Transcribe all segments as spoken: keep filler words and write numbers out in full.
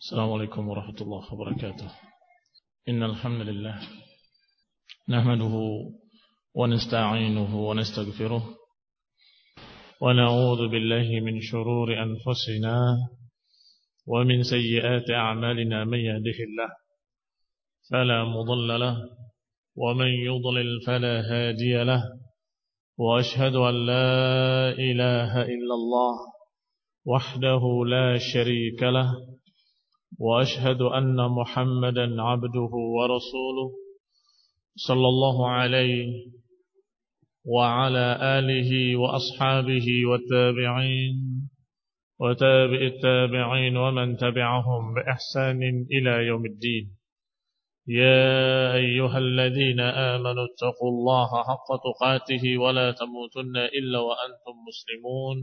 Assalamualaikum warahmatullahi wabarakatuh. Innal hamdalillah nahmaduhu wa nasta'inuhu wa nastaghfiruh wa na'udzu billahi min shururi anfusina wa min sayyiati a'malina man yahdihillah fala mudilla lahu wa man yudlil fala hadiya lahu wa ashhadu an la ilaha illallah wahdahu la sharika lahu وأشهد أن محمدا عبده ورسوله صلى الله عليه وعلى آله وأصحابه والتابعين وتابع التابعين ومن تبعهم بإحسان إلى يوم الدين. يا أيها الذين آمنوا اتقوا الله حق تقاته ولا تموتن إلا وأنتم مسلمون.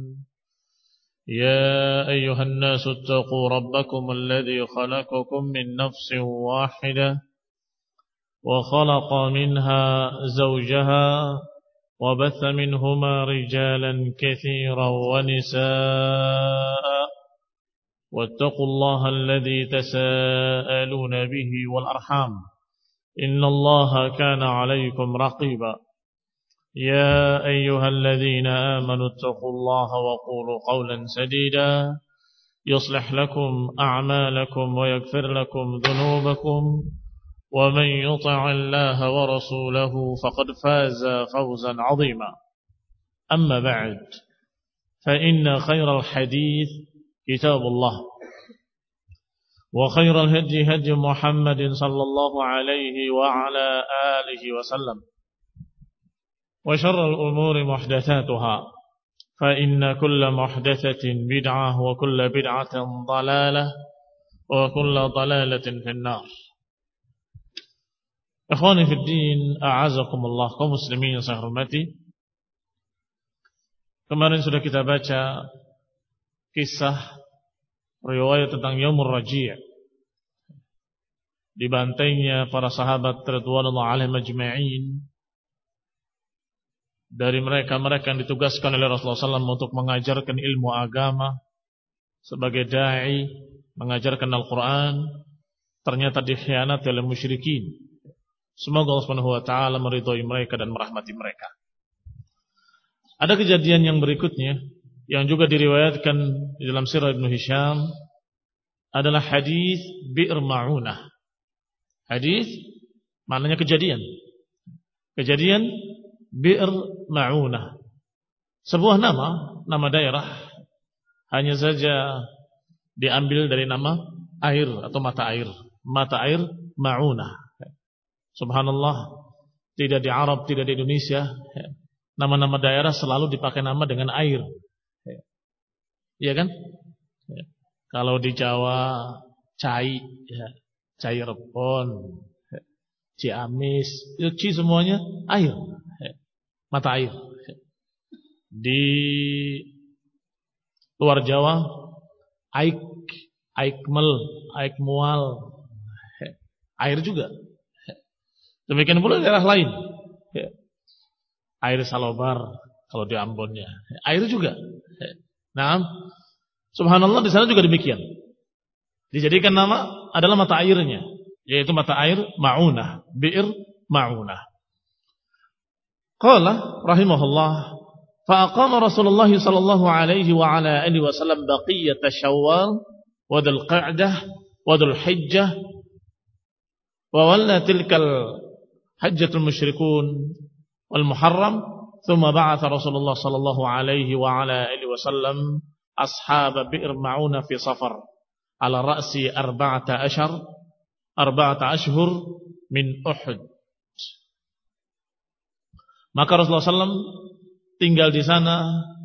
يا أيها الناس اتقوا ربكم الذي خلقكم من نفس واحدة وخلق منها زوجها وبث منهما رجالا كثيرا ونساء واتقوا الله الذي تساءلون به والأرحام إن الله كان عليكم رقيبا. يا أيها الذين آمنوا اتقوا الله وقولوا قولا سديدا يصلح لكم أعمالكم ويغفر لكم ذنوبكم ومن يطع الله ورسوله فقد فاز فوزا عظيما. أما بعد فإن خير الحديث كتاب الله وخير الهدي هدي محمد صلى الله عليه وعلى آله وسلم وشر الأمور محدثاتها فإن كل محدثة بدعة وكل بدعة ضلالة وكل ضلالة في النار. Ikhwani fi din, a'azakumullah, kaum muslimin yang saya hormati. Kemarin sudah kita baca kisah riwayat tentang Yaumur Raji', dibantainya para sahabat radhiyallahu alaihim ajma'in. Dari mereka-mereka yang ditugaskan oleh Rasulullah shallallahu alaihi wasallam untuk mengajarkan ilmu agama sebagai da'i, mengajarkan Al-Quran, ternyata dikhianati oleh musyrikin. Semoga Allah subhanahu wa ta'ala meridhai mereka dan merahmati mereka. Ada kejadian yang berikutnya yang juga diriwayatkan di dalam sirah Ibnu Hisham adalah hadis Bi'r Ma'unah. Hadis maknanya kejadian. Kejadian Bi'r Ma'unah, sebuah nama, nama daerah, hanya saja diambil dari nama air atau mata air, mata air Ma'unah. Subhanallah, tidak di Arab, tidak di Indonesia, nama-nama daerah selalu dipakai nama dengan air. Iya kan? Kalau di Jawa Cai, ya, Cai Rebon, Ciamis, itu Ci semuanya air. Mata air. Di luar Jawa Aik, Aikmel, Aikmual, air juga. Demikian pula daerah lain. Air Salobar kalau di Ambonnya, air juga. Nah, subhanallah di sana juga demikian. Dijadikan nama adalah mata airnya, yaitu mata air Ma'unah, Bi'r Ma'unah. Qala rahimahullah, fa aqama Rasulullah sallallahu alaihi wa ala alihi wasallam baqiyat Syawal wa Dzul Qa'dah wa Dzul Hijjah wa walla tilkal hajjatul musyrikun wal Muharram, thumma ba'atha Rasulullah sallallahu alaihi wa ala alihi wasallam ashab Bi'r Ma'unah fi Safar ala ra'si arba'ata ashar arba'ata ashhur min Uhud. Maka Rasulullah shallallahu alaihi wasallam tinggal di sana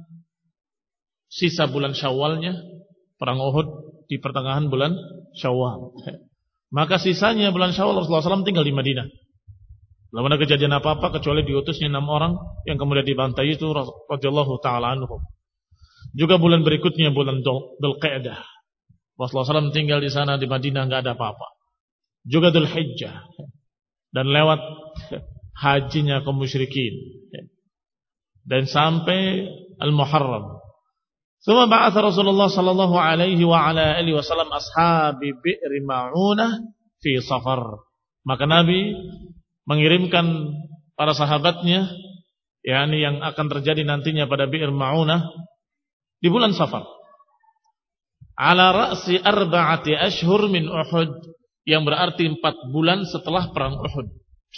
sisa bulan Syawalnya, perang Uhud di pertengahan bulan Syawal. Maka sisanya bulan Syawal Rasulullah shallallahu alaihi wasallam tinggal di Madinah. Belum ada kejadian apa-apa kecuali diutusnya enam orang yang kemudian dibantai itu radhiyallahu taala anhum. Juga bulan berikutnya bulan Dzul Qa'dah, Rasulullah shallallahu alaihi wasallam tinggal di sana di Madinah, enggak ada apa-apa. Juga Dzul Hijjah, dan lewat hajinya kaum musyrikin, dan sampai Al-Muharram, Tsumma ba'atha Rasulullah sallallahu alaihi wa ala alihi wasallam ashabi bi'r ma'unah fi safar. Maka Nabi mengirimkan para sahabatnya, yakni yang akan terjadi nantinya pada bi'r ma'unah di bulan Safar. Ala ra'si arba'ati ashhur min Uhud, yang berarti empat bulan setelah perang Uhud.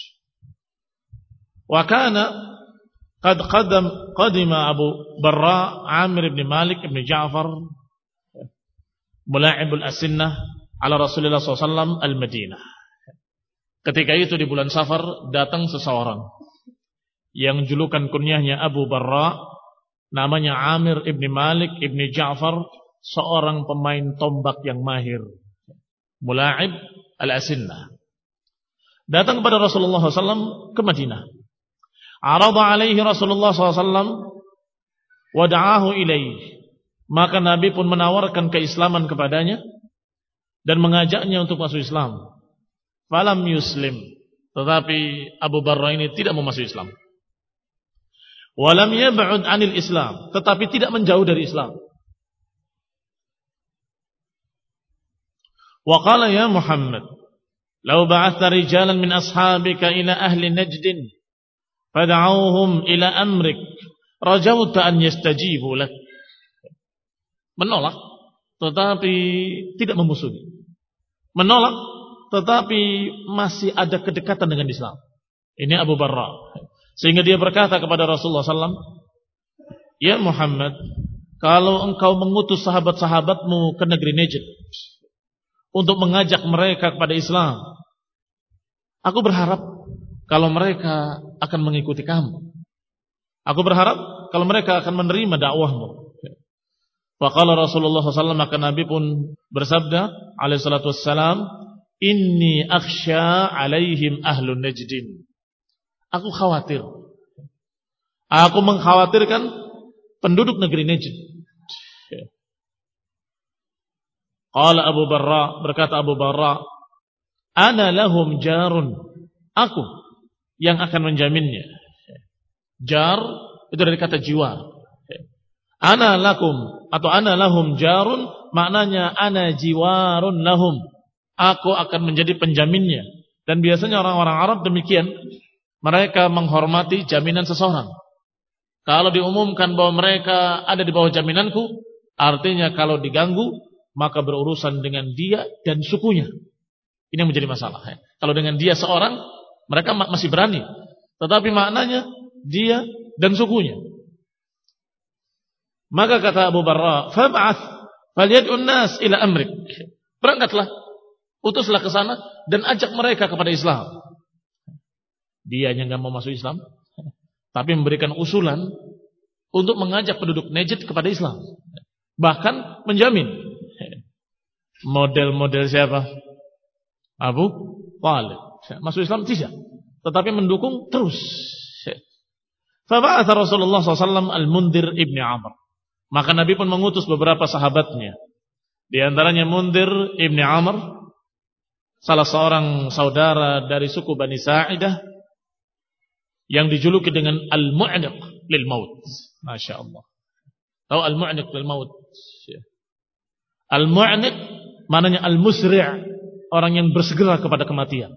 Wa kana qad qadam qadima Abu Barra Amir ibn Malik ibn Ja'far mula'ibul asinnah ala Rasulullah sallallahu alaihi wasallam al-Madinah. Ketika itu di bulan Safar datang seseorang yang julukan kunyahnya Abu Barra, namanya Amir ibn Malik ibn Ja'far, seorang pemain tombak yang mahir, mula'ib al-asinnah. Datang kepada Rasulullah sallallahu alaihi wasallam ke Madinah. Arada alaihi Rasulullah sallallahu alaihi wasallam wa da'ahu ilaihi. Maka Nabi pun menawarkan keislaman kepadanya dan mengajaknya untuk masuk Islam. Falam yuslim, tetapi Abu Barra ini tidak mau masuk Islam. Walam yab'ud 'anil Islam, tetapi tidak menjauh dari Islam. Wa qala ya Muhammad, law ba'athta rijalan min ashabika ila ahli Najd fad'auhum ila amrik rajauta an yastajibu lak. Menolak tetapi tidak memusuhi. Menolak tetapi masih ada kedekatan dengan Islam. Ini Abu Barra. Sehingga dia berkata kepada Rasulullah sallallahu alaihi wasallam, ya Muhammad, kalau engkau mengutus sahabat-sahabatmu ke negeri Najd untuk mengajak mereka kepada Islam, aku berharap kalau mereka akan mengikuti kamu. Aku berharap kalau mereka akan menerima dakwahmu. Faqala Rasulullah sallallahu alaihi wasallam, maka Nabi pun bersabda alaihi salatu wassalam, inni akhsha alaihim ahlun Najdin. Aku khawatir. Aku mengkhawatirkan penduduk negeri Najd. Qala Abu Barra, berkata Abu Barra, ana lahum jarun. Aku yang akan menjaminnya. Jar itu dari kata jiwa. Ana lakum atau ana lahum jarun, maknanya ana jiwarun lahum. Aku akan menjadi penjaminnya. Dan biasanya orang-orang Arab demikian. Mereka menghormati jaminan seseorang. Kalau diumumkan bahwa mereka ada di bawah jaminanku, artinya kalau diganggu, maka berurusan dengan dia dan sukunya. Ini yang menjadi masalah. Kalau dengan dia seorang, mereka masih berani. Tetapi maknanya dia dan sukunya. Maka kata Abu Barra, fab'ath falyad'un nas ila amrik. Berangkatlah, utuslah ke sana dan ajak mereka kepada Islam. Dia yang enggak mau masuk Islam, tapi memberikan usulan untuk mengajak penduduk Najd kepada Islam. Bahkan menjamin. Model-model siapa? Abu Talib. Masuk Islam tidak, tetapi mendukung terus. Faba'atha Rasulullah sallallahu alaihi wasallam Al-Mundhir ibni Amr. Maka Nabi pun mengutus beberapa sahabatnya. Di antaranya Mundhir ibni Amr, salah seorang saudara dari suku Bani Sa'idah, yang dijuluki dengan Al-Mu'niq lil Maut. Masya Allah. Tahu Al-Mu'niq lil Maut? Al-Mu'niq maknanya Al-Musri', orang yang bersegera kepada kematian.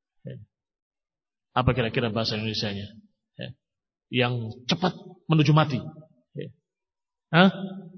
Apa kira-kira bahasa Indonesianya? Yang cepat menuju mati. Hah?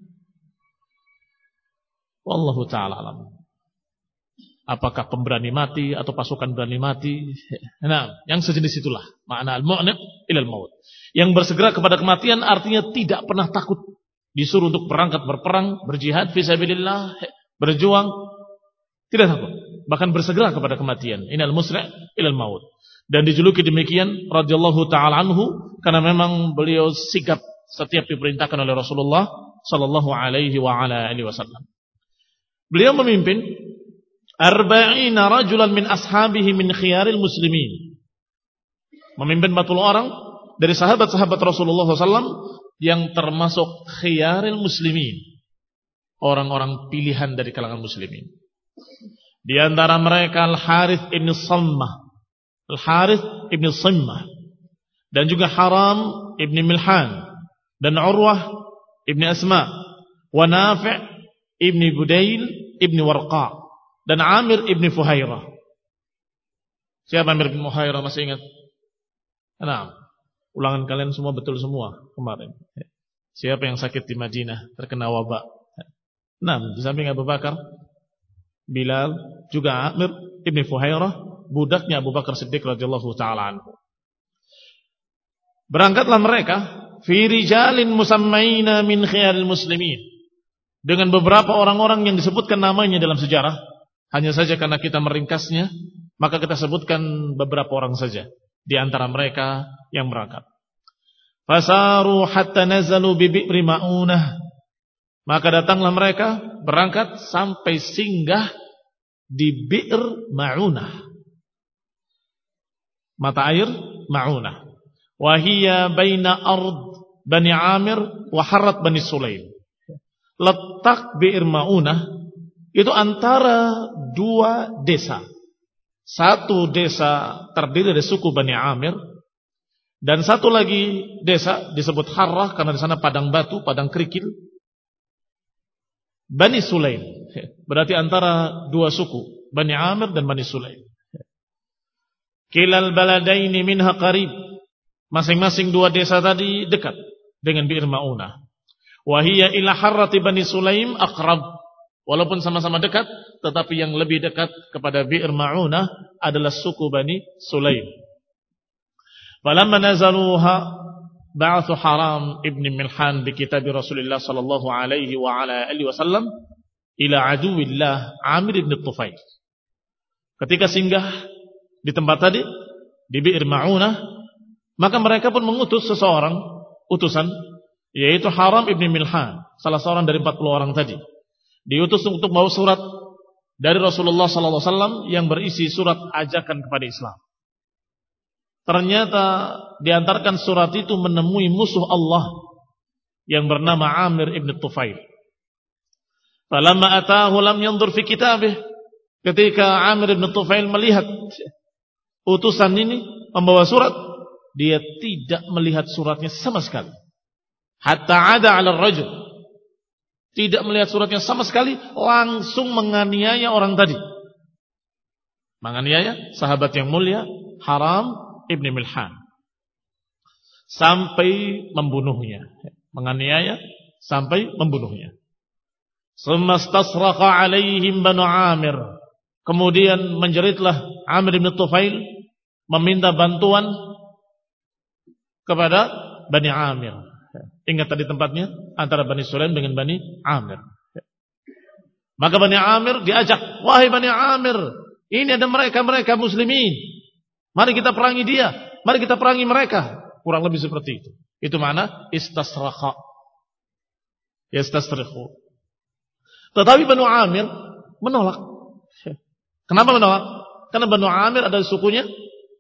Wallahu ta'ala alam. Apakah pemberani mati atau pasukan berani mati? Nah, yang sejenis itulah makna al-mu'niq ilal maut. Yang bersegera kepada kematian artinya tidak pernah takut. Disuruh untuk berangkat berperang, berjihad fisabilillah, berjuang, tidak takut. Bahkan bersegera kepada kematian. Inal musri' ilal maut. Dan dijuluki demikian radhiyallahu taala anhu karena memang beliau sigap setiap diperintahkan oleh Rasulullah sallallahu alaihi wa ala alihi wasallam. Beliau memimpin arba'ina rajulan min ashabihi min khiyaril muslimin. Memimpin empat puluh orang dari sahabat-sahabat Rasulullah sallallahu alaihi wasallam yang termasuk khiyaril muslimin. Orang-orang pilihan dari kalangan muslimin. Di antara mereka Al-Harith ibn Sammah. Al-Harith ibn Sammah. Dan juga Haram ibn Milhan. Dan Urwah ibn Asma. wa Nafi' ibni Budail ibni Warqa, dan Amir ibni Fuhairah. Siapa Amir ibni Fuhairah, masih ingat? Nah, ulangan kalian semua betul semua kemarin. Siapa yang sakit di Madinah terkena wabak? Nah, di samping Abu Bakar, Bilal, juga Amir ibni Fuhairah, budaknya Abu Bakar Siddiq radhiyallahu taala anhu. Berangkatlah mereka fi rijalin musammaina min khiyaril muslimin, dengan beberapa orang-orang yang disebutkan namanya dalam sejarah. Hanya saja karena kita meringkasnya, maka kita sebutkan beberapa orang saja di antara mereka yang berangkat. Fasaru hatta nazalu bi bi'ri ma'unah, maka datanglah mereka berangkat sampai singgah di bi'r ma'unah, mata air ma'unah. Wa hiya baina ard Bani Amir wa Harrat Bani Sulaim. Letak bi'r ma'unah itu antara dua desa. Satu desa terdiri dari suku Bani Amir, dan satu lagi desa disebut Harrah karena di sana padang batu, padang kerikil, Bani Sulaim. Berarti antara dua suku, Bani Amir dan Bani Sulaim. Kilal baladaini minha qarib, masing-masing dua desa tadi dekat dengan bi'r ma'unah. Wa hiya ila Harrati Bani Sulaim aqrab. Walaupun sama-sama dekat, tetapi yang lebih dekat kepada bi'r ma'unah adalah suku Bani Sulaim. Falamma nazaluha ba'athu Haram ibn Milhan bi kitab Rasulullah sallallahu alaihi wa ala alihi wasallam ila aduwillah Amir ibn Tufail. Ketika singgah di tempat tadi di bi'r ma'unah, maka mereka pun mengutus seseorang utusan, yaitu Haram ibn Milhan, salah seorang dari empat puluh orang tadi. Diutus untuk bawa surat dari Rasulullah sallallahu alaihi wasallam yang berisi surat ajakan kepada Islam. Ternyata diantarkan surat itu menemui musuh Allah yang bernama Amir ibn Tufail. Falamma atahu lam yanzur fi kitabih. Ketika Amir ibn Tufail melihat utusan ini membawa surat, dia tidak melihat suratnya sama sekali. Hatta ada 'ala ar-rajul, tidak melihat suratnya sama sekali, langsung menganiaya orang tadi. Menganiaya sahabat yang mulia Haram ibn Milhan sampai membunuhnya. Menganiaya sampai membunuhnya. Summa istasraqa alaihim Banu Amir. Kemudian menjeritlah Amir ibn Tufail meminta bantuan kepada Bani Amir. Ingat tadi tempatnya antara Bani Sulaim dengan Bani Amir. Maka Bani Amir diajak, wahai Bani Amir, ini ada mereka-mereka muslimin, mari kita perangi dia, mari kita perangi mereka. Kurang lebih seperti itu. Itu mana istasraqa, yastasrikhu. Tetapi Bani Amir menolak. Kenapa menolak? Karena Bani Amir adalah sukunya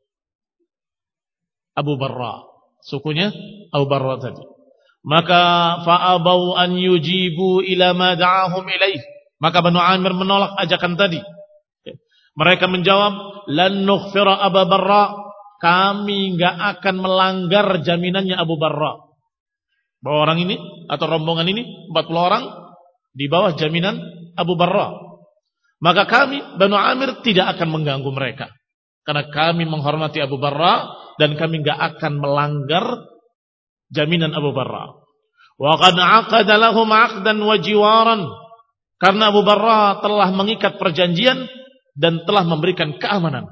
Abu Barra, sukunya Abu Barra tadi. Maka fa'abau an yujibu ila ma da'ahum ilaih. Maka Banu Amir menolak ajakan tadi. Mereka menjawab, lan nughfira Abu Barra, kami enggak akan melanggar jaminannya Abu Barra. Bahwa orang ini atau rombongan ini empat puluh orang di bawah jaminan Abu Barra. Maka kami Banu Amir tidak akan mengganggu mereka, karena kami menghormati Abu Barra dan kami enggak akan melanggar jaminan Abu Barra. Wa qad 'aqada lahum 'aqdan wa jiwaran, karena Abu Barra telah mengikat perjanjian dan telah memberikan keamanan.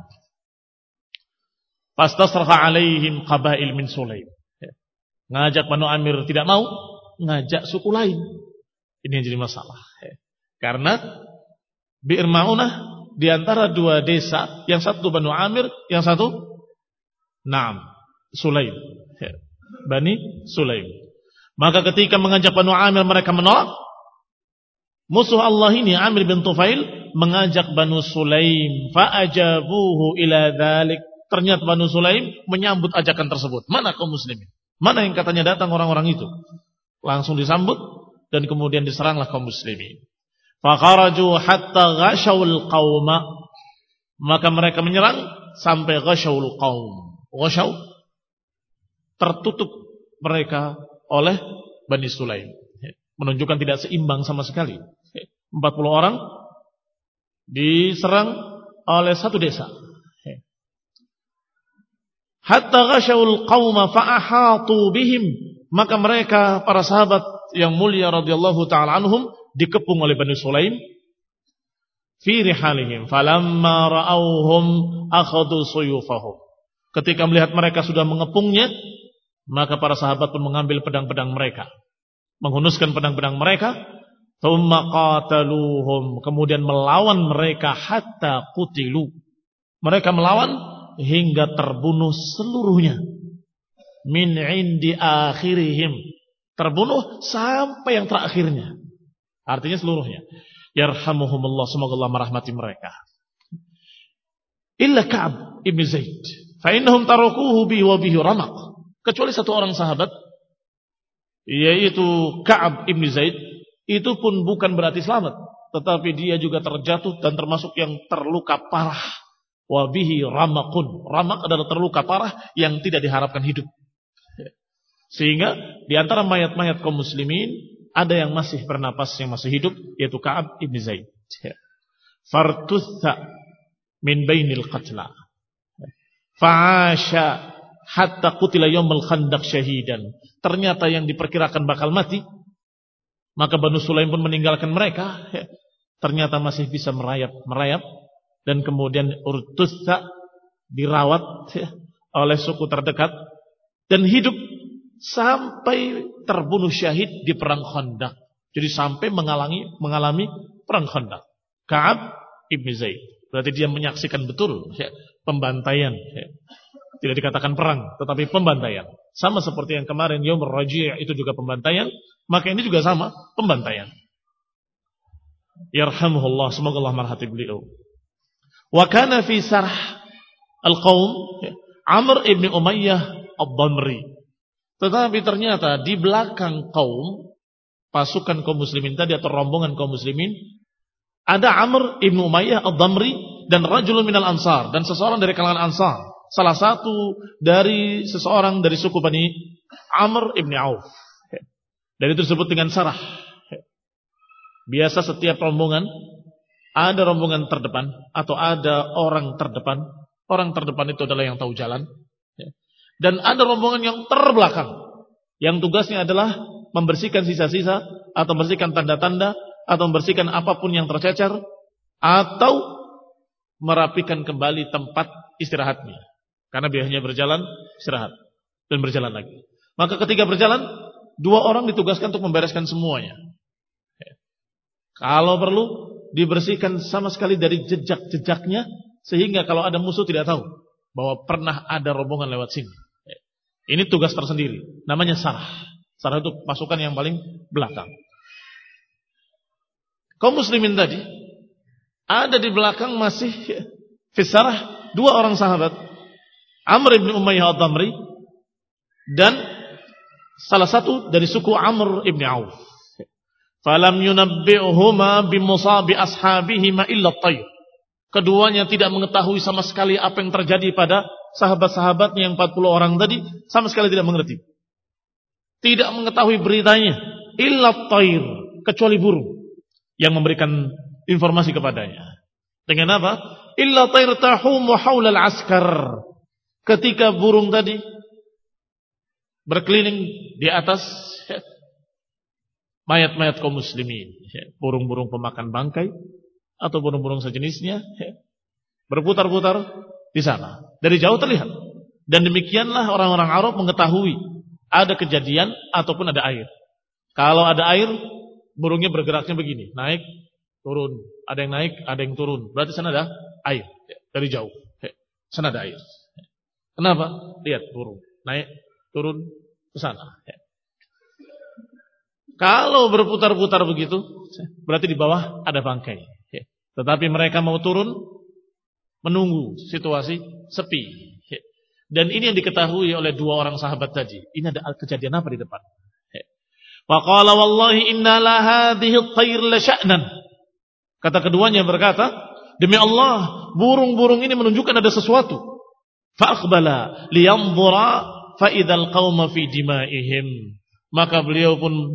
Fastasraha 'alaihim qabail min Sulaim. Ngajak Banu Amir tidak mau, ngajak suku lain. Ini yang jadi masalah. Karena bi'r ma'unah di antara dua desa, yang satu Banu Amir, yang satu Naam Sulaim. Bani Sulaim. Maka ketika mengajak Banu Amir mereka menolak. Musuh Allah ini Amir bin Tufail mengajak Banu Sulaim, fa'ajabuhu ila dzalik. Ternyata Banu Sulaim menyambut ajakan tersebut. Mana kaum muslimin? Mana yang katanya datang orang-orang itu? Langsung disambut dan kemudian diseranglah kaum muslimin. Fakharaju hatta ghashawul qauma. Maka mereka menyerang sampai ghashawul qaum. Ghashaw, tertutup mereka oleh Bani Sulaim. menunjukkan tidak seimbang sama sekali. empat puluh orang diserang oleh satu desa. Hatta ghasyaul qauma fa'ahatu bihim, maka mereka para sahabat yang mulia radhiyallahu taala anhum dikepung oleh Bani Sulaim fi rihalihim falamma ra'awhum akhadhu suyufahum. Ketika melihat mereka sudah mengepungnya, maka para sahabat pun mengambil pedang-pedang mereka, menghunuskan pedang-pedang mereka, thumma qataluhum, kemudian melawan mereka hatta qutilu. Mereka melawan hingga terbunuh seluruhnya. Min indi akhirihim, terbunuh sampai yang terakhirnya. Artinya seluruhnya. Yarhamuhumullah, semoga Allah merahmati mereka. Illa Ka'ab ibn Zaid, fa innahum tarakuhu bi wa bihi ramaq. Kecuali satu orang sahabat, yaitu Ka'ab ibn Zaid, itu pun bukan berarti selamat, tetapi dia juga terjatuh dan termasuk yang terluka parah. Wa bihi ramaqun. Ramaq adalah terluka parah yang tidak diharapkan hidup. Sehingga di antara mayat-mayat kaum muslimin ada yang masih bernapas, yang masih hidup, yaitu Ka'ab ibn Zaid. Fartutha min bainil qatla. Fa'asha hatta qutila yaumul khandaq syahidan. Ternyata yang diperkirakan bakal mati, maka Banu Sulaim pun meninggalkan mereka. Ternyata masih bisa merayap-merayap. Dan kemudian urtutha, dirawat oleh suku terdekat dan hidup sampai terbunuh syahid di perang Khandaq. Jadi sampai mengalami mengalami perang Khandaq. Ka'ab ibn Zaid, berarti dia menyaksikan betul ya, pembantaian. Ya. Tidak dikatakan perang, tetapi pembantaian. Sama seperti yang kemarin Yaumur Raji' itu juga pembantaian, maka ini juga sama pembantaian. Yarhamuhullah, semoga Allah merahmati beliau. Wa kana fi sarh al-qaum Amr ibn Umayyah ad-Damri. Tetapi ternyata di belakang kaum, pasukan kaum muslimin tadi atau rombongan kaum muslimin, ada Amr ibn Umayyah ad-Damri dan rajulun minal ansar, dan seseorang dari kalangan ansar, salah satu dari seseorang dari suku Bani Amr ibn Auf. Dan itu disebut dengan sarah. Biasa setiap rombongan ada rombongan terdepan atau ada orang terdepan. Orang terdepan itu adalah yang tahu jalan. Dan ada rombongan yang terbelakang, yang tugasnya adalah membersihkan sisa-sisa atau membersihkan tanda-tanda atau membersihkan apapun yang tercecer atau merapikan kembali tempat istirahatnya. Karena biasanya berjalan, istirahat dan berjalan lagi. Maka ketika berjalan, dua orang ditugaskan untuk membereskan semuanya. Kalau perlu dibersihkan sama sekali dari jejak-jejaknya, sehingga kalau ada musuh tidak tahu bahwa pernah ada rombongan lewat sini. Ini tugas tersendiri, namanya sarah. Sarah itu pasukan yang paling belakang. Kaum muslimin tadi ada di belakang masih fisarah dua orang sahabat, Amr ibn Umayyah ad-Damri dan salah satu dari suku Amr ibn Auf. Falam yunabbi'uhuma bimusabi ashabihima illa at-tayr. Keduanya tidak mengetahui sama sekali apa yang terjadi pada sahabat-sahabatnya yang empat puluh orang tadi, sama sekali tidak mengerti. Tidak mengetahui beritanya illa at-tayr, kecuali burung yang memberikan informasi kepadanya. Dengan apa? Illa tayr tahumu haula al-askar. Ketika burung tadi berkeliling di atas mayat-mayat kaum muslimin, burung-burung pemakan bangkai atau burung-burung sejenisnya berputar-putar di sana. Dari jauh terlihat. Dan demikianlah orang-orang Arab mengetahui ada kejadian ataupun ada air. Kalau ada air, burungnya bergeraknya begini, naik, turun, ada yang naik, ada yang turun. Berarti sana ada air. Dari jauh, sana ada air. Kenapa? Lihat burung naik, turun ke sana. Kalau berputar-putar begitu, berarti di bawah ada bangkai. Tetapi mereka mau turun, menunggu situasi sepi. Dan ini yang diketahui oleh dua orang sahabat tadi. Ini ada kejadian apa di depan? Faqala wallahi inna la hadhihi at-tayr la sya'nan. Kata keduanya berkata, demi Allah, burung-burung ini menunjukkan ada sesuatu. Fa aqbala liyanzura fa idzal qauma fi dima'ihim. Maka beliau pun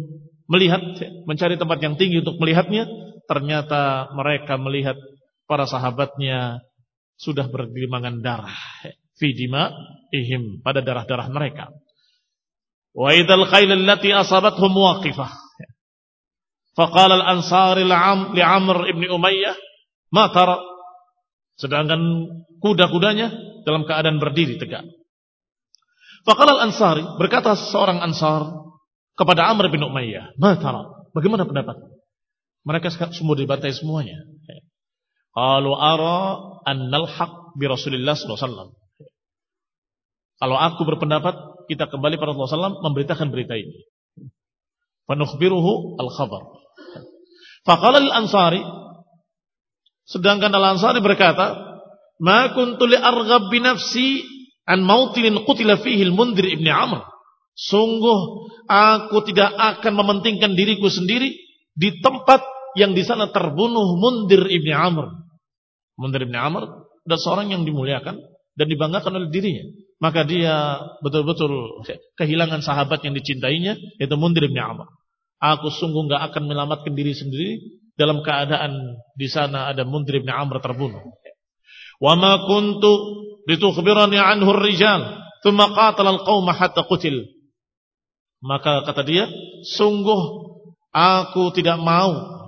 melihat, mencari tempat yang tinggi untuk melihatnya. Ternyata mereka melihat para sahabatnya sudah bergelimangan darah. Fi dima'ihim, pada darah-darah mereka. Wa idal khayl allati asabathum waqifah. Faqala al-ansari li'Amr ibn Umayyah, ma tara? Sedangkan kuda-kudanya dalam keadaan berdiri tegak. Faqala al-ansari, berkata seorang Ansar kepada Amr bin Umayyah, ma tara? Bagaimana pendapat? Mereka semua dibantai semuanya. Qalu ara annal haq bi Rasulillah sallallahu alaihi wasallam. Kalau aku berpendapat, kita kembali pada Rasulullah sallallahu alaihi wasallam memberitakan berita ini. Fa nukhbiruhu al-khabar. Faqala al-ansari, sedangkan al-ansari berkata, ma kuntu li arghab bi nafsi an mautin qutila fihi al-Mundhir ibn Amr. Sungguh aku tidak akan mementingkan diriku sendiri di tempat yang di sana terbunuh Mundhir ibn Amr. Mundhir ibn Amr adalah seorang yang dimuliakan dan dibanggakan oleh dirinya. Maka dia betul-betul kehilangan sahabat yang dicintainya, yaitu Mundhir ibn Amr. Aku sungguh enggak akan menyelamatkan diri sendiri dalam keadaan di sana ada Mundhir ibn Amr terbunuh. Wa ma kuntu litukhbirani anhu ar-rijal, thumma qatala al-qauma hatta qutil. Maka kata dia, sungguh aku tidak mau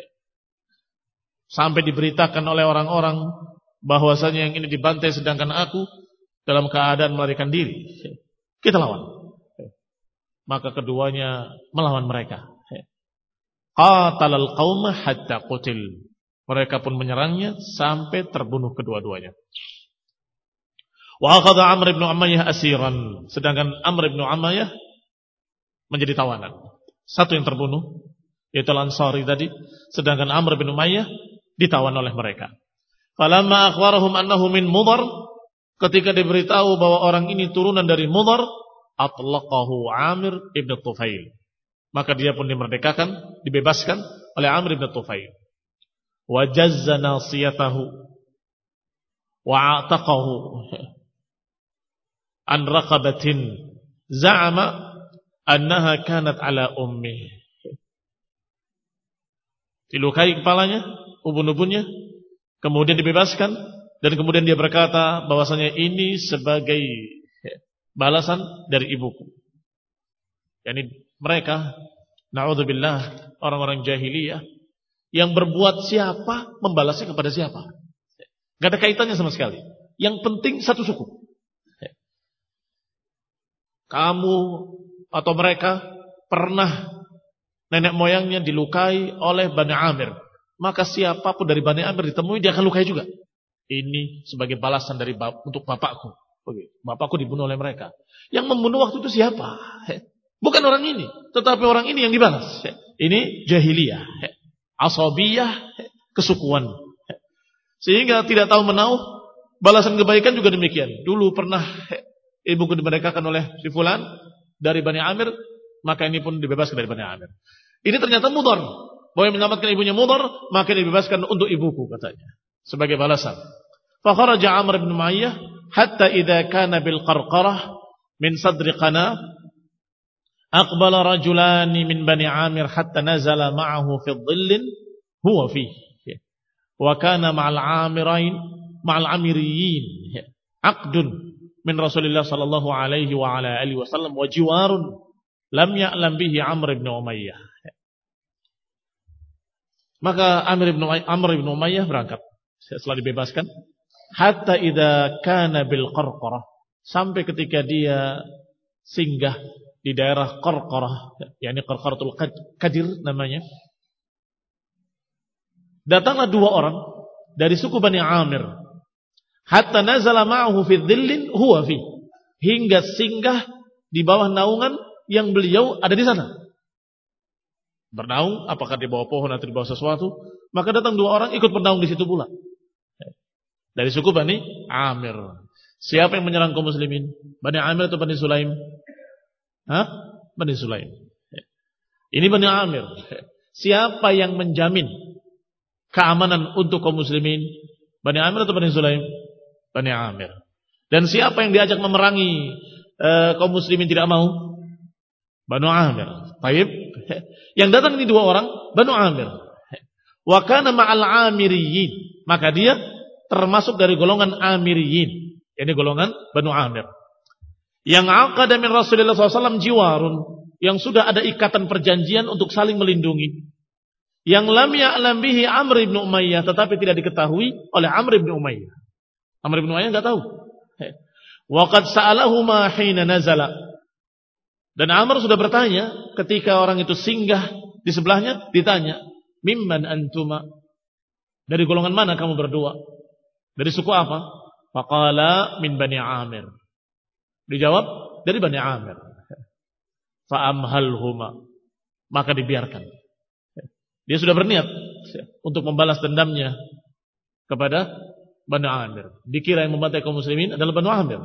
sampai diberitakan oleh orang-orang bahwasanya yang ini dibantai sedangkan aku dalam keadaan melarikan diri. Kita lawan. Maka keduanya melawan mereka. Qatalal qauma hatta qutil. Mereka pun menyerangnya sampai terbunuh kedua-duanya. Wa akhadha Amr ibn Umayyah asiran. Sedangkan Amr ibn Umayyah menjadi tawanan. Satu yang terbunuh, yaitu Al-Ansari tadi. Sedangkan Amr ibn Umayyah ditawan oleh mereka. Falamma akhbarahum annahu min Mudhar, ketika diberitahu bahwa orang ini turunan dari Mudhar, atlaqahu Amir ibn Tufail. Maka dia pun dimerdekakan, dibebaskan oleh Amir ibn Tufail. Wa jazza nasiyatahu wa a'taqahu an raqabatin za'ama annaha kanat ala ummi. Dilukai kepalanya, ubun-ubunnya, kemudian dibebaskan, dan kemudian dia berkata bahwasanya ini sebagai balasan dari ibuku. Yani mereka, na'udzubillah, orang-orang jahiliyah yang berbuat siapa membalasnya kepada siapa. Gak ada kaitannya sama sekali. Yang penting satu suku. Kamu atau mereka pernah nenek moyangnya dilukai oleh Bani Amir, maka siapapun dari Bani Amir ditemui dia akan lukai juga. Ini sebagai balasan dari bap- untuk bapakku. Bapakku dibunuh oleh mereka. Yang membunuh waktu itu siapa? Bukan orang ini, tetapi orang ini yang dibalas. Ini jahiliyah, asabiyah, kesukuan. Sehingga tidak tahu menahu, balasan kebaikan juga demikian. Dulu pernah ibuku dimerdekakan oleh si fulan dari Bani Amir, maka ini pun dibebaskan dari Bani Amir. Ini ternyata Mudhar, bahwa yang menyelamatkan ibunya Mudhar, maka dibebaskan untuk ibuku katanya, sebagai balasan. Fa kharaja Amr bin Umayyah hatta idza kana bil qarqarah min sadri qana aqbala rajulani min Bani Amir hatta nazala ma'ahu fi dhillin huwa fihi wa kana ma'al amirain ma'al amiriyin aqdun min Rasulillah sallallahu alaihi wa ala alihi wasallam wa jiwarun lam ya'lam bihi Amr bin Umayyah. Maka Amr bin Umayyah, Amr bin Umayyah berangkat setelah dibebaskan hatta idza kana bil qarqarah, sampai ketika dia singgah di daerah Qarqarah, yakni Qarqaratul Qadir namanya. Datanglah dua orang dari suku Bani Amir, hatta nazala ma'ahu fi dhillin huwa fi, hingga singgah di bawah naungan yang beliau ada di sana. Bernaung, apakah di bawah pohon atau di bawah sesuatu, maka datang dua orang ikut bernaung di situ pula. Dari suku Bani Amir. Siapa yang menyerang kaum muslimin? Bani Amir atau Bani Sulaim? Hah? Bani Sulaim. Ini Bani Amir. Siapa yang menjamin keamanan untuk kaum muslimin? Bani Amir atau Bani Sulaim? Bani Amir. Dan siapa yang diajak memerangi uh, kaum muslimin tidak mau? Bani Amir. Baik. Yang datang ini dua orang, Banu Amir. Wa kana ma'al Amiriyin. Maka dia termasuk dari golongan Amiriyin. Ini golongan Banu Amir. Yang aqada min Rasulullah shallallahu alaihi wasallam jiwarun. Yang sudah ada ikatan perjanjian untuk saling melindungi. Yang lam ya'lam bihi Amr ibn Umayyah. Tetapi tidak diketahui oleh Amr ibn Umayyah. Amr ibn Umayyah enggak tahu. Wa qad sa'alahuma hina nazala. Dan Amr sudah bertanya ketika orang itu singgah di sebelahnya, ditanya, "Mimman antuma?" Dari golongan mana kamu berdua? Dari suku apa? Faqala min Bani Amir. Dijawab, dari Bani Amir. Fa'amhalhuma. Maka dibiarkan. Dia sudah berniat untuk membalas dendamnya kepada Bani Amir. Dikira yang membantai kaum muslimin adalah Bani Amir.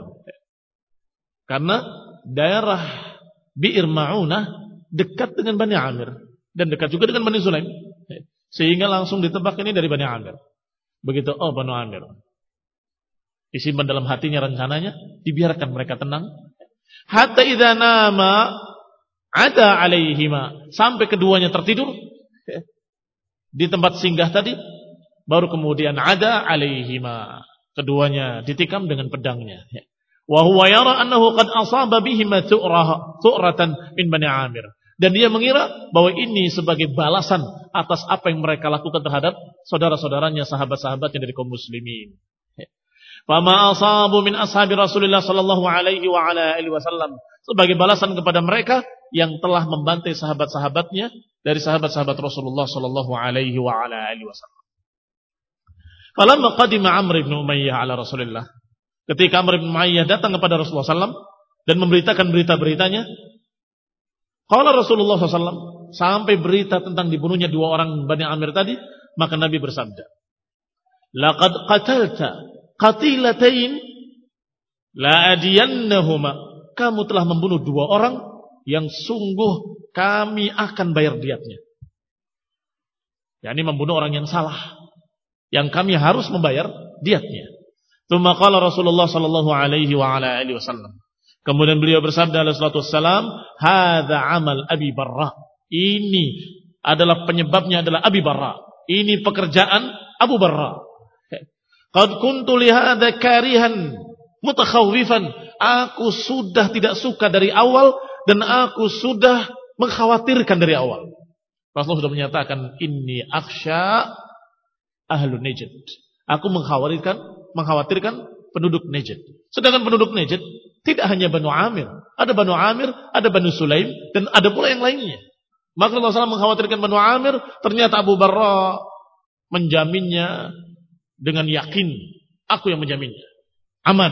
Karena daerah Bi'r Ma'unah dekat dengan Bani Amir. Dan dekat juga dengan Bani Sulaim. Sehingga langsung ditebak ini dari Bani Amir. Begitu, oh Bani Amir. Disimpan dalam hatinya rencananya, dibiarkan mereka tenang. Hatta idza nama ada alaihima. Sampai keduanya tertidur di tempat singgah tadi, baru kemudian ada alaihima. Keduanya ditikam dengan pedangnya. Wa huwa yara annahu qad asaba bihima tu'ratan min Bani Amir. Dan dia mengira bahwa ini sebagai balasan atas apa yang mereka lakukan terhadap saudara-saudaranya, sahabat-sahabatnya dari kaum muslimin. Fama asabu min ashabi Rasulullah sallallahu alaihi wa ala alihi wasallam. Sebagai balasan kepada mereka yang telah membantai sahabat-sahabatnya dari sahabat-sahabat Rasulullah sallallahu alaihi wa ala alihi wasallam. Falamma qadima Amr ibn Umayyah ala Rasulullah. Ketika Amr ibn Umayyah datang kepada Rasulullah sallallahu alaihi wasallam dan memberitakan berita-beritanya, qala Rasulullah sallallahu alaihi wasallam, sampai berita tentang dibunuhnya dua orang Bani Amir tadi, maka Nabi bersabda, "Laqad qatalta qatilatain la adiyannahuma." Kamu telah membunuh dua orang yang sungguh kami akan bayar diatnya. yakni membunuh orang yang salah, yang kami harus membayar diatnya. Tsumma qala Rasulullah sallallahu alaihi wa ala alihi wasallam. Kemudian beliau bersabda alaihi salatu wassalam, "Hadza amal Abi Barra." Ini adalah penyebabnya adalah Abi Barra. Ini pekerjaan Abu Barra. Qad kuntu li hadza karihan mutakhawwifan. Aku sudah tidak suka dari awal dan aku sudah mengkhawatirkan dari awal. Rasulullah sudah menyatakan, "Inni akhsha ahlun Najd." Aku mengkhawatirkan, mengkhawatirkan penduduk Najd. Sedangkan penduduk Najd tidak hanya Banu Amir, ada Banu Amir, ada Banu Sulaim, dan ada pula yang lainnya. Maka Rasulullah shallallahu alaihi wasallam mengkhawatirkan Banu Amir, ternyata Abu Barra menjaminnya dengan yakin, aku yang menjaminnya. Aman.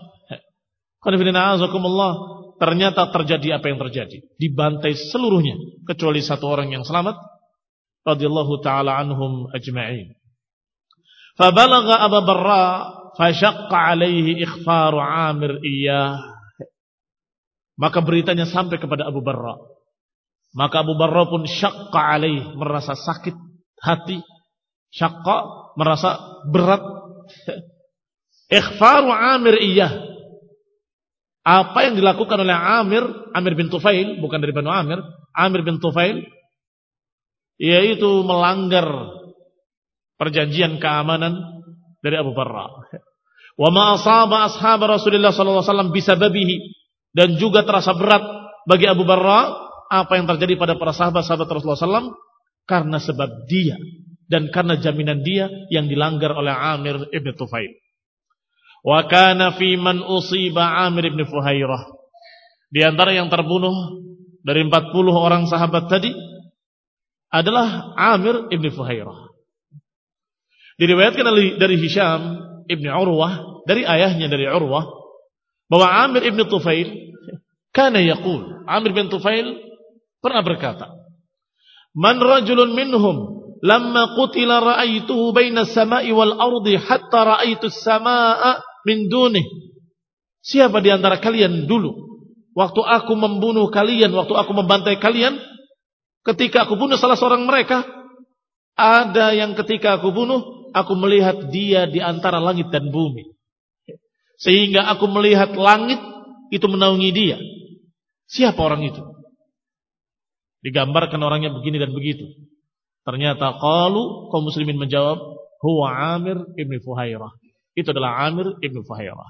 Ternyata terjadi apa yang terjadi. Dibantai seluruhnya, kecuali satu orang yang selamat. Radhiyallahu ta'ala anhum ajma'in. Fabalagha Abu Barra fashaqqa alaihi ikhfaru Amir iyah. Maka beritanya sampai kepada Abu Barra. Maka Abu Barra pun syaqqa alaihi, merasa sakit hati. Syaqqa, merasa berat. Ikhfaru Amir iyah. Apa yang dilakukan oleh Amir, Amir bin Tufail, bukan dari Banu Amir, Amir bin Tufail, yaitu melanggar perjanjian keamanan dari Abu Barra. Wa ma asaba ashab Rasulullah sallallahu alaihi wasallam bisababihi, dan juga terasa berat bagi Abu Barra apa yang terjadi pada para sahabat-sahabat Rasulullah sallallahu alaihi wasallam karena sebab dia dan karena jaminan dia yang dilanggar oleh Amir ibn Tufail. Wa kana fi man usiba Amir ibn Fuhairah. Di antara yang terbunuh dari empat puluh orang sahabat tadi adalah Amir ibn Fuhairah. Diriwayatkan dari Hisham ibn Urwah, dari ayahnya dari Urwah, bahwa Amir ibn Tufail kana yaqul, Amir bin Tufail pernah berkata, "Man rajulun minhum lamma qutila ra'aituhu baina as-sama'i wal ardi hatta ra'aitu as-sama'a min dunih." Siapa di antara kalian dulu waktu aku membunuh kalian, waktu aku membantai kalian, ketika aku bunuh salah seorang mereka, ada yang ketika aku bunuh, aku melihat dia di antara langit dan bumi, sehingga aku melihat langit itu menaungi dia. Siapa orang itu? Digambarkan orangnya begini dan begitu. Ternyata qalu, kaum muslimin menjawab, huwa Amir ibn Fuhairah. Itu adalah Amir ibn Fuhairah.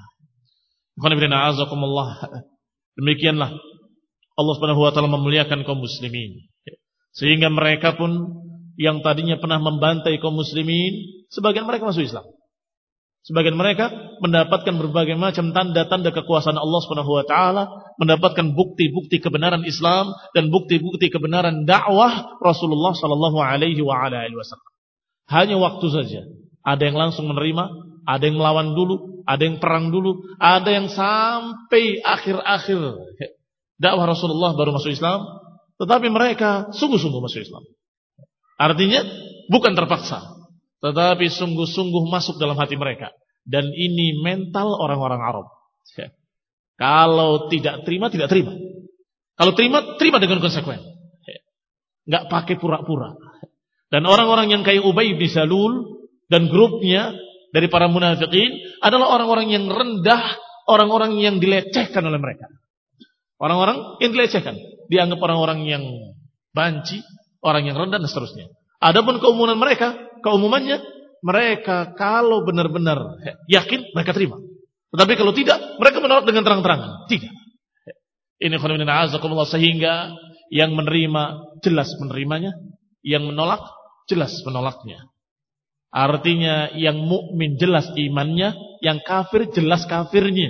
Demikianlah Allah Subhanahu wa taala memuliakan kaum muslimin. Sehingga mereka pun yang tadinya pernah membantai kaum muslimin, sebagian mereka masuk Islam. Sebagian mereka mendapatkan berbagai macam tanda-tanda kekuasaan Allah Subhanahu wa taala, mendapatkan bukti-bukti kebenaran Islam dan bukti-bukti kebenaran dakwah Rasulullah sallallahu alaihi wa ala alihi wasallam. Hanya waktu saja. Ada yang langsung menerima, ada yang melawan dulu, ada yang perang dulu, ada yang sampai akhir-akhir dakwah Rasulullah baru masuk Islam, tetapi mereka sungguh-sungguh masuk Islam. Artinya bukan terpaksa, tetapi sungguh-sungguh masuk dalam hati mereka. Dan ini mental orang-orang Arab. Kalau tidak terima, tidak terima. Kalau terima, terima dengan konsekuen. Enggak pakai pura-pura. Dan orang-orang yang kayak Ubay bin Salul dan grupnya dari para munafikin adalah orang-orang yang rendah, orang-orang yang dilecehkan oleh mereka. Orang-orang yang dilecehkan, dianggap orang-orang yang banci, orang yang rendah dan seterusnya. Adapun keumuman mereka, keumumannya mereka kalau benar-benar yakin mereka terima. Tetapi kalau tidak, mereka menolak dengan terang-terangan. Tidak. Ini khonibina azakumullah, sehingga yang menerima jelas menerimanya, yang menolak jelas menolaknya. Artinya yang mukmin jelas imannya, yang kafir jelas kafirnya.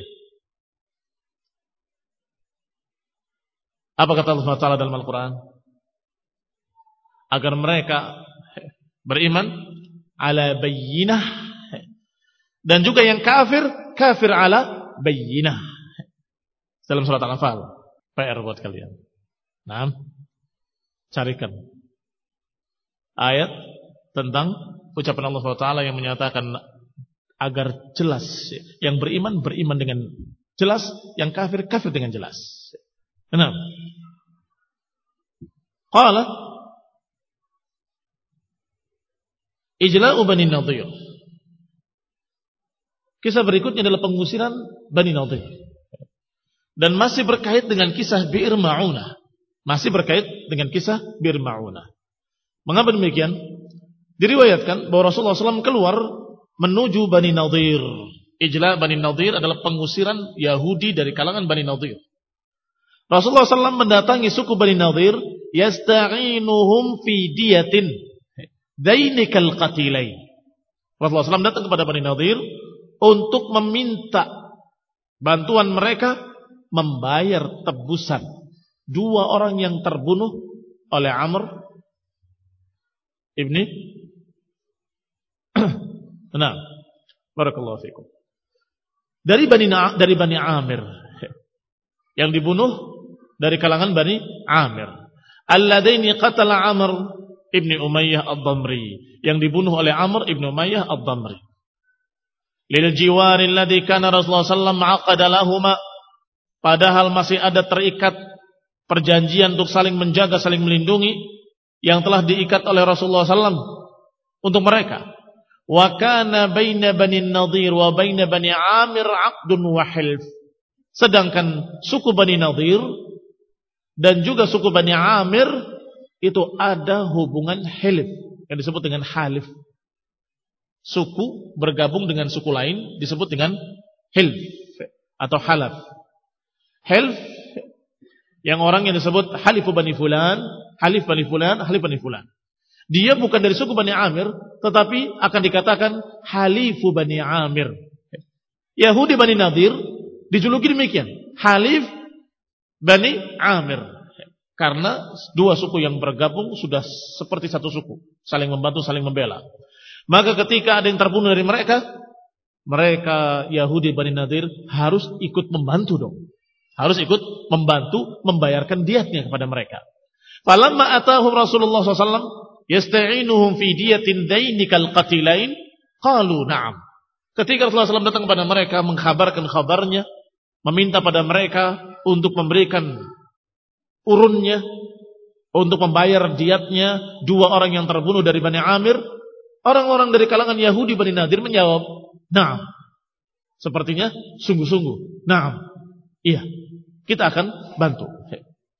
Apa kata Allah subhanahu wa taala dalam Al-Quran? Agar mereka beriman ala bayyinah, dan juga yang kafir kafir ala bayyinah. Dalam surat Al-Anfal, P R buat kalian. Nah, carikan ayat tentang ucapan Allah subhanahu wa taala yang menyatakan agar jelas, yang beriman beriman dengan jelas, yang kafir kafir dengan jelas. Nah, qala ijla'u Bani Nadhir. Kisah berikutnya adalah pengusiran Bani Nadhir. Dan masih berkait dengan kisah Bi'r Ma'unah. Masih berkait dengan kisah Bi'r Ma'unah. Mengapa demikian? Diriwayatkan bahwa Rasulullah shallallahu alaihi wasallam keluar menuju Bani Nadhir. Ijla' Bani Nadhir adalah pengusiran Yahudi dari kalangan Bani Nadhir. Rasulullah shallallahu alaihi wasallam mendatangi suku Bani Nadhir, yasta'inuhum fi diyatin dainikal qatilain. Rasulullah shallallahu alaihi wasallam datang kepada Bani Nadhir untuk meminta bantuan mereka membayar tebusan dua orang yang terbunuh oleh Amr ibni Nah, barakallahu fikum. Dari Bani dari Bani Amir yang dibunuh dari kalangan Bani Amir. Alladaini qatala Amr ibni Umayyah ad-Damri, yang dibunuh oleh Amr ibni Umayyah ad-Damri. Lil jiwari alladhi kana Rasulullah sallallahu alaihi wasallam aqada lahuma, padahal masih ada terikat perjanjian untuk saling menjaga, saling melindungi yang telah diikat oleh Rasulullah sallallahu alaihi wasallam untuk mereka. Wa kana baina Bani Nadhir wa baina Bani Amir 'aqdun wa hilf. Sedangkan suku Bani Nadhir dan juga suku Bani Amir itu ada hubungan hilf yang disebut dengan halif. Suku bergabung dengan suku lain disebut dengan hilf atau halaf. Hilf yang orang yang disebut halifu Bani Fulan, halif Bani Fulan, halif Bani Fulan. Dia bukan dari suku Bani Amir, tetapi akan dikatakan halifu Bani Amir. Yahudi Bani Nadhir dijuluki demikian, halif Bani Amir, karena dua suku yang bergabung sudah seperti satu suku, saling membantu, saling membela. Maka ketika ada yang terbunuh dari mereka, mereka Yahudi Bani Nadhir harus ikut membantu dong. Harus ikut membantu membayarkan diatnya kepada mereka. Falamma atahum Rasulullah sallallahu alaihi wasallam yasta'inuhum fi diyatin dainikal qatilain, qalu na'am. Ketika Rasulullah sallallahu alaihi wasallam datang kepada mereka mengkhabarkan kabarnya, meminta pada mereka untuk memberikan urunnya, untuk membayar diatnya dua orang yang terbunuh dari Bani Amir, orang-orang dari kalangan Yahudi Bani Nadhir menjawab, na'am. Sepertinya sungguh-sungguh, na'am. Iya, kita akan bantu.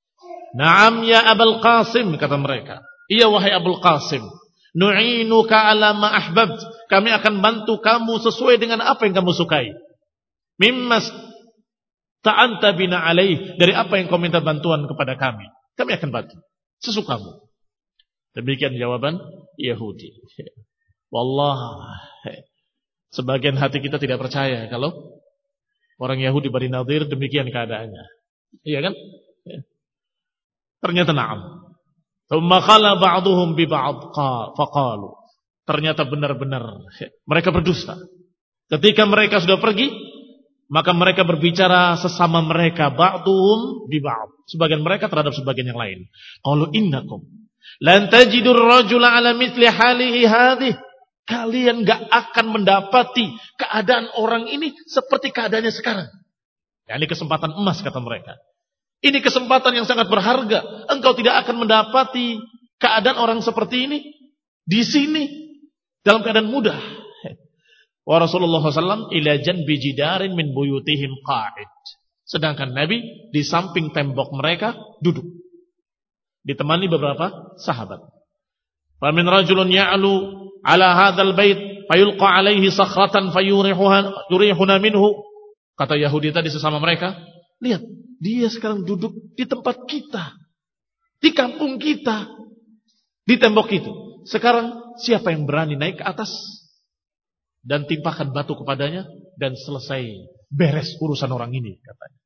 Naam ya Abul Qasim, kata mereka. Iya wahai Abul Qasim, nu'inuka ala ma ahbabt. Kami akan bantu kamu sesuai dengan apa yang kamu sukai. Mimmas ta'anta bina alaih, dari apa yang kau minta bantuan kepada kami, kami akan bantu sesukamu. Demikian jawaban Yahudi. Wallah, sebagian hati kita tidak percaya kalau orang Yahudi Bani Nadir demikian keadaannya. Iya kan? Ternyata na'am. Thumma qala ba'duhum bi ba'd faqalu. Ternyata benar-benar mereka berdusta. Ketika mereka sudah pergi, maka mereka berbicara sesama mereka, ba'duhum bi ba'd, sebagian mereka terhadap sebagian yang lain. Qalu innakum lan tajidur rajula ala mithli halihi hadhihi. Kalian gak akan mendapati keadaan orang ini seperti keadaannya sekarang. Ya, ini kesempatan emas kata mereka. Ini kesempatan yang sangat berharga. Engkau tidak akan mendapati keadaan orang seperti ini di sini dalam keadaan mudah. Wa Rasulullah sallallahu alaihi wasallam ila janbi jidarin min buyutihim qa'id. Sedangkan Nabi di samping tembok mereka duduk, ditemani beberapa sahabat. Fa min rajulun ya'lu ala hadzal bait fayulqa alaihi sakhratan fayurihuna yurihuna minhu. Kata Yahudi tadi sesama mereka, lihat, dia sekarang duduk di tempat kita, di kampung kita, di tembok itu. Sekarang siapa yang berani naik ke atas dan timpakan batu kepadanya dan selesai beres urusan orang ini, katanya.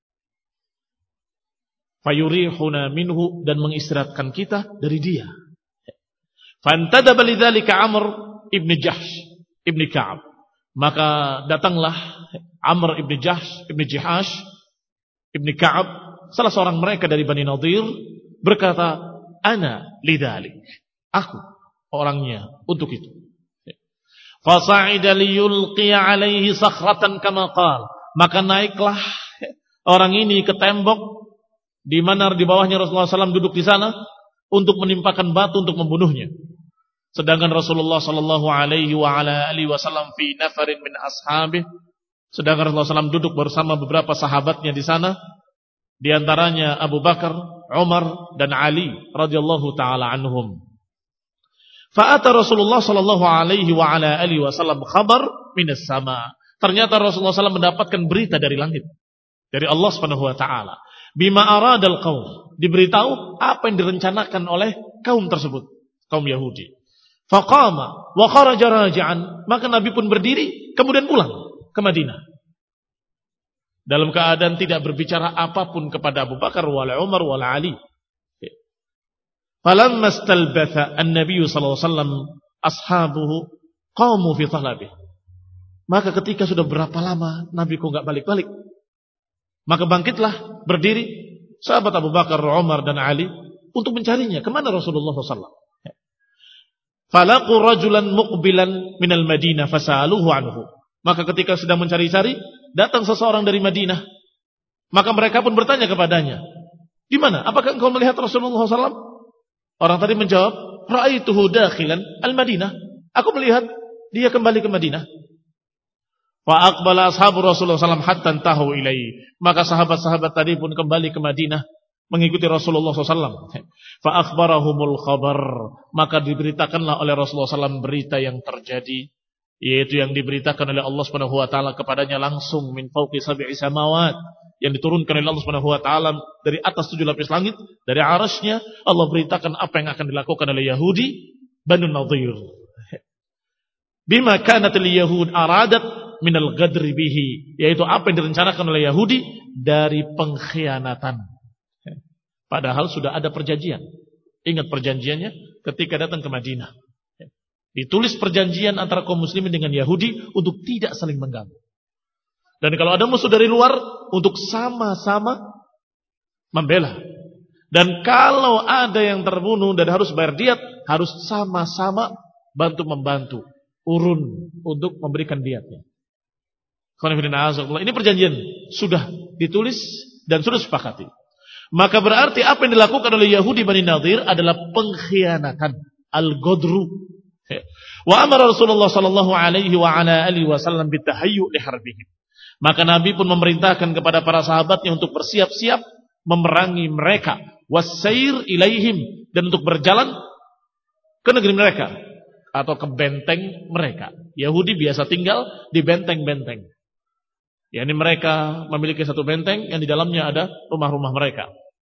Fayurihuna minhu, dan mengistirahatkan kita dari dia. Fantadaba lidzalika Amr ibn Jahsh ibn Ka'ab. Maka datanglah Amr ibn Jahsh ibn Jihash ibn Ka'ab, salah seorang mereka dari Bani Nadir, berkata, ana lidzalik, aku orangnya untuk itu. Fasa'ida liyulqiya alaihi sakhratan kama qala. Maka naiklah orang ini ke tembok di mana di bawahnya Rasulullah sallallahu alaihi wasallam duduk di sana untuk menimpakan batu untuk membunuhnya. Sedangkan Rasulullah sallallahu alaihi wa ala alihi wasallam fi nafarin min ashabih. Sedangkan Rasulullah sallallahu alaihi wasallam duduk bersama beberapa sahabatnya di sana, di antaranya Abu Bakar, Umar dan Ali radhiyallahu taala anhum. Fa'ata Rasulullah sallallahu alaihi wa ala alihi wasallam khabar minas sama. Ternyata Rasulullah sallallahu alaihi wasallam mendapatkan berita dari langit, dari Allah Subhanahu wa taala. Bima aradal qaum, diberitahu apa yang direncanakan oleh kaum tersebut, kaum Yahudi. Faqama wa kharaja raji'an, maka Nabi pun berdiri kemudian pulang ke Madinah dalam keadaan tidak berbicara apapun kepada Abu Bakar wala Umar wala Ali. Falamma istalbatha an-nabiy sallallahu alaihi wasallam ashabuhu qamu fi talabihi. Maka ketika sudah berapa lama Nabi kok enggak balik-balik, maka bangkitlah berdiri sahabat Abu Bakar, Umar dan Ali untuk mencarinya. Kemana Rasulullah sallallahu alaihi wasallam? Falaqu rajulan muqbilan minal Madinah fasaluhu anhu. Maka ketika sedang mencari-cari, datang seseorang dari Madinah. Maka mereka pun bertanya kepadanya, di mana? Apakah engkau melihat Rasulullah sallallahu alaihi wasallam? Orang tadi menjawab, ra'aituhu dakhilan al-Madinah. Aku melihat dia kembali ke Madinah. Fa aqbala ashabu Rasulullah sallallahu alaihi wasallam hatta tahu ilaihi. Maka sahabat-sahabat tadi pun kembali ke Madinah mengikuti Rasulullah sallallahu alaihi wasallam. Fa akhbarahumul khabar. Maka diberitakanlah oleh Rasulullah sallallahu alaihi wasallam berita yang terjadi, yaitu yang diberitakan oleh Allah Subhanahu wa taala kepadanya langsung min fawqi sab'i samawat, yang diturunkan oleh Allah Subhanahu wa taala dari atas tujuh lapis langit, dari arasy-Nya. Allah beritakan apa yang akan dilakukan oleh Yahudi Banu Nadir. Bima kanat al-yahud aradat minal ghadri bihi, yaitu apa yang direncanakan oleh Yahudi dari pengkhianatan. Padahal sudah ada perjanjian. Ingat perjanjiannya ketika datang ke Madinah. Ditulis perjanjian antara kaum muslimin dengan Yahudi untuk tidak saling mengganggu. Dan kalau ada musuh dari luar, untuk sama-sama membela. Dan kalau ada yang terbunuh dan harus bayar diat, harus sama-sama bantu-membantu, urun untuk memberikan diatnya. Ini perjanjian sudah ditulis dan sudah sepakati. Maka berarti apa yang dilakukan oleh Yahudi Bani Nadir adalah pengkhianatan, al-ghadru. Wa amara Rasulullah sallallahu alaihi wa ala alihi wasallam bitahayyu li harbihim. Maka Nabi pun memerintahkan kepada para sahabatnya untuk bersiap-siap memerangi mereka. wassair ilaihim, dan untuk berjalan ke negeri mereka atau ke benteng mereka. Yahudi biasa tinggal di benteng-benteng. yakni mereka memiliki satu benteng yang di dalamnya ada rumah-rumah mereka.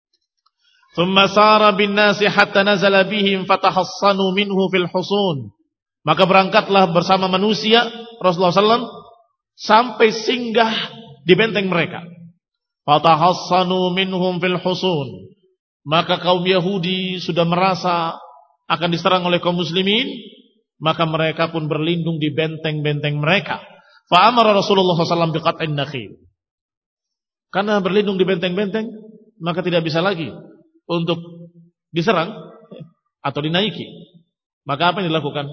Thumma sara bin nasi hatta nazala bihim fatahassanu minhu fil husun. Maka berangkatlah bersama manusia Rasulullah sallallahu alaihi wasallam sampai singgah di benteng mereka. Fatahassanu minhum fil husun. Maka kaum Yahudi sudah merasa akan diserang oleh kaum muslimin, maka mereka pun berlindung di benteng-benteng mereka. Fa amara Rasulullah sallallahu alaihi wasallam biqat'in nakhil. Karena berlindung di benteng-benteng, maka tidak bisa lagi untuk diserang atau dinaiki. Maka apa yang dilakukan?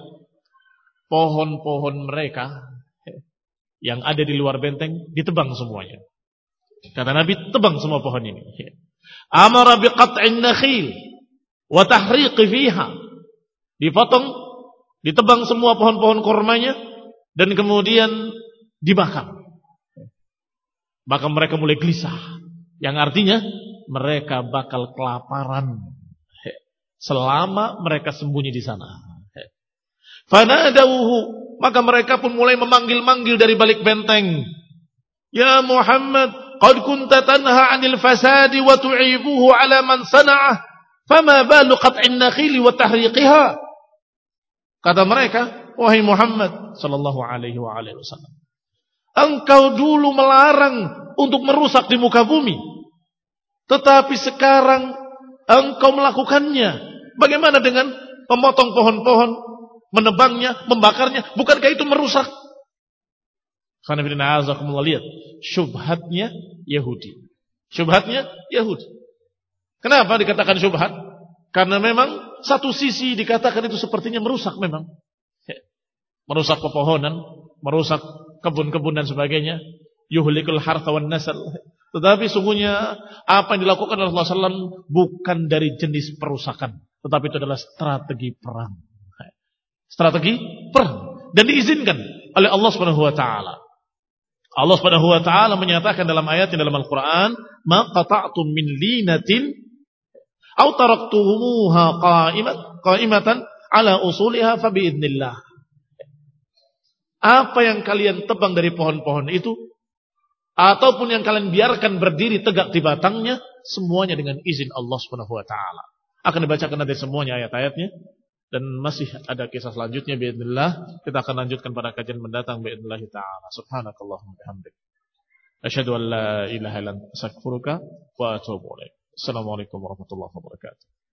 Pohon-pohon mereka yang ada di luar benteng ditebang semuanya. Kata Nabi, tebang semua pohon ini. Amara biqat'in nakhil wa tahriqi fiha. Dipotong, ditebang semua pohon-pohon kurmanya dan kemudian dibakar. Maka mereka mulai gelisah, yang artinya mereka bakal kelaparan selama mereka sembunyi di sana. Fanadauhu, maka mereka pun mulai memanggil-manggil dari balik benteng. Ya Muhammad, qad kunta tanha 'anil fasadi wa tu'ibuhu 'ala man sana'ah, fama balu qat'in nakhili wa tahriqiha. Kata mereka, wahai Muhammad sallallahu alaihi wa alihi wasallam, engkau dulu melarang untuk merusak di muka bumi, tetapi sekarang engkau melakukannya. Bagaimana dengan memotong pohon-pohon, menebangnya, membakarnya? Bukankah itu merusak? Karena lihat syubhatnya Yahudi. Syubhatnya Yahudi. Kenapa dikatakan syubhat? Karena memang satu sisi dikatakan itu sepertinya merusak memang. Merusak pepohonan, merusak kebun-kebun dan sebagainya. Yuhlikul hartha wan nasl. Tetapi sungguhnya apa yang dilakukan oleh Rasulullah sallallahu alaihi wasallam bukan dari jenis perusakan, tetapi itu adalah strategi perang. Strategi perang dan diizinkan oleh Allah Subhanahu wa taala. Allah Subhanahu wa taala menyatakan dalam ayatnya dalam Al-Qur'an, "Ma qata'tum min linatin aw taraktumuha qa'imat qa'imatan ala usuliha fa bi idznillah." Apa yang kalian tebang dari pohon-pohon itu ataupun yang kalian biarkan berdiri tegak di batangnya, semuanya dengan izin Allah Subhanahu wa taala. Akan dibacakan nanti semuanya ayat-ayatnya. Dan masih ada kisah selanjutnya biidznillah. Kita akan lanjutkan pada kajian mendatang biidznillah ta'ala. Subhanakallahumma bihamdik, asyhadu an la ilaha illa anta astaghfiruka wa atubu ilaik. Assalamualaikum warahmatullahi wabarakatuh.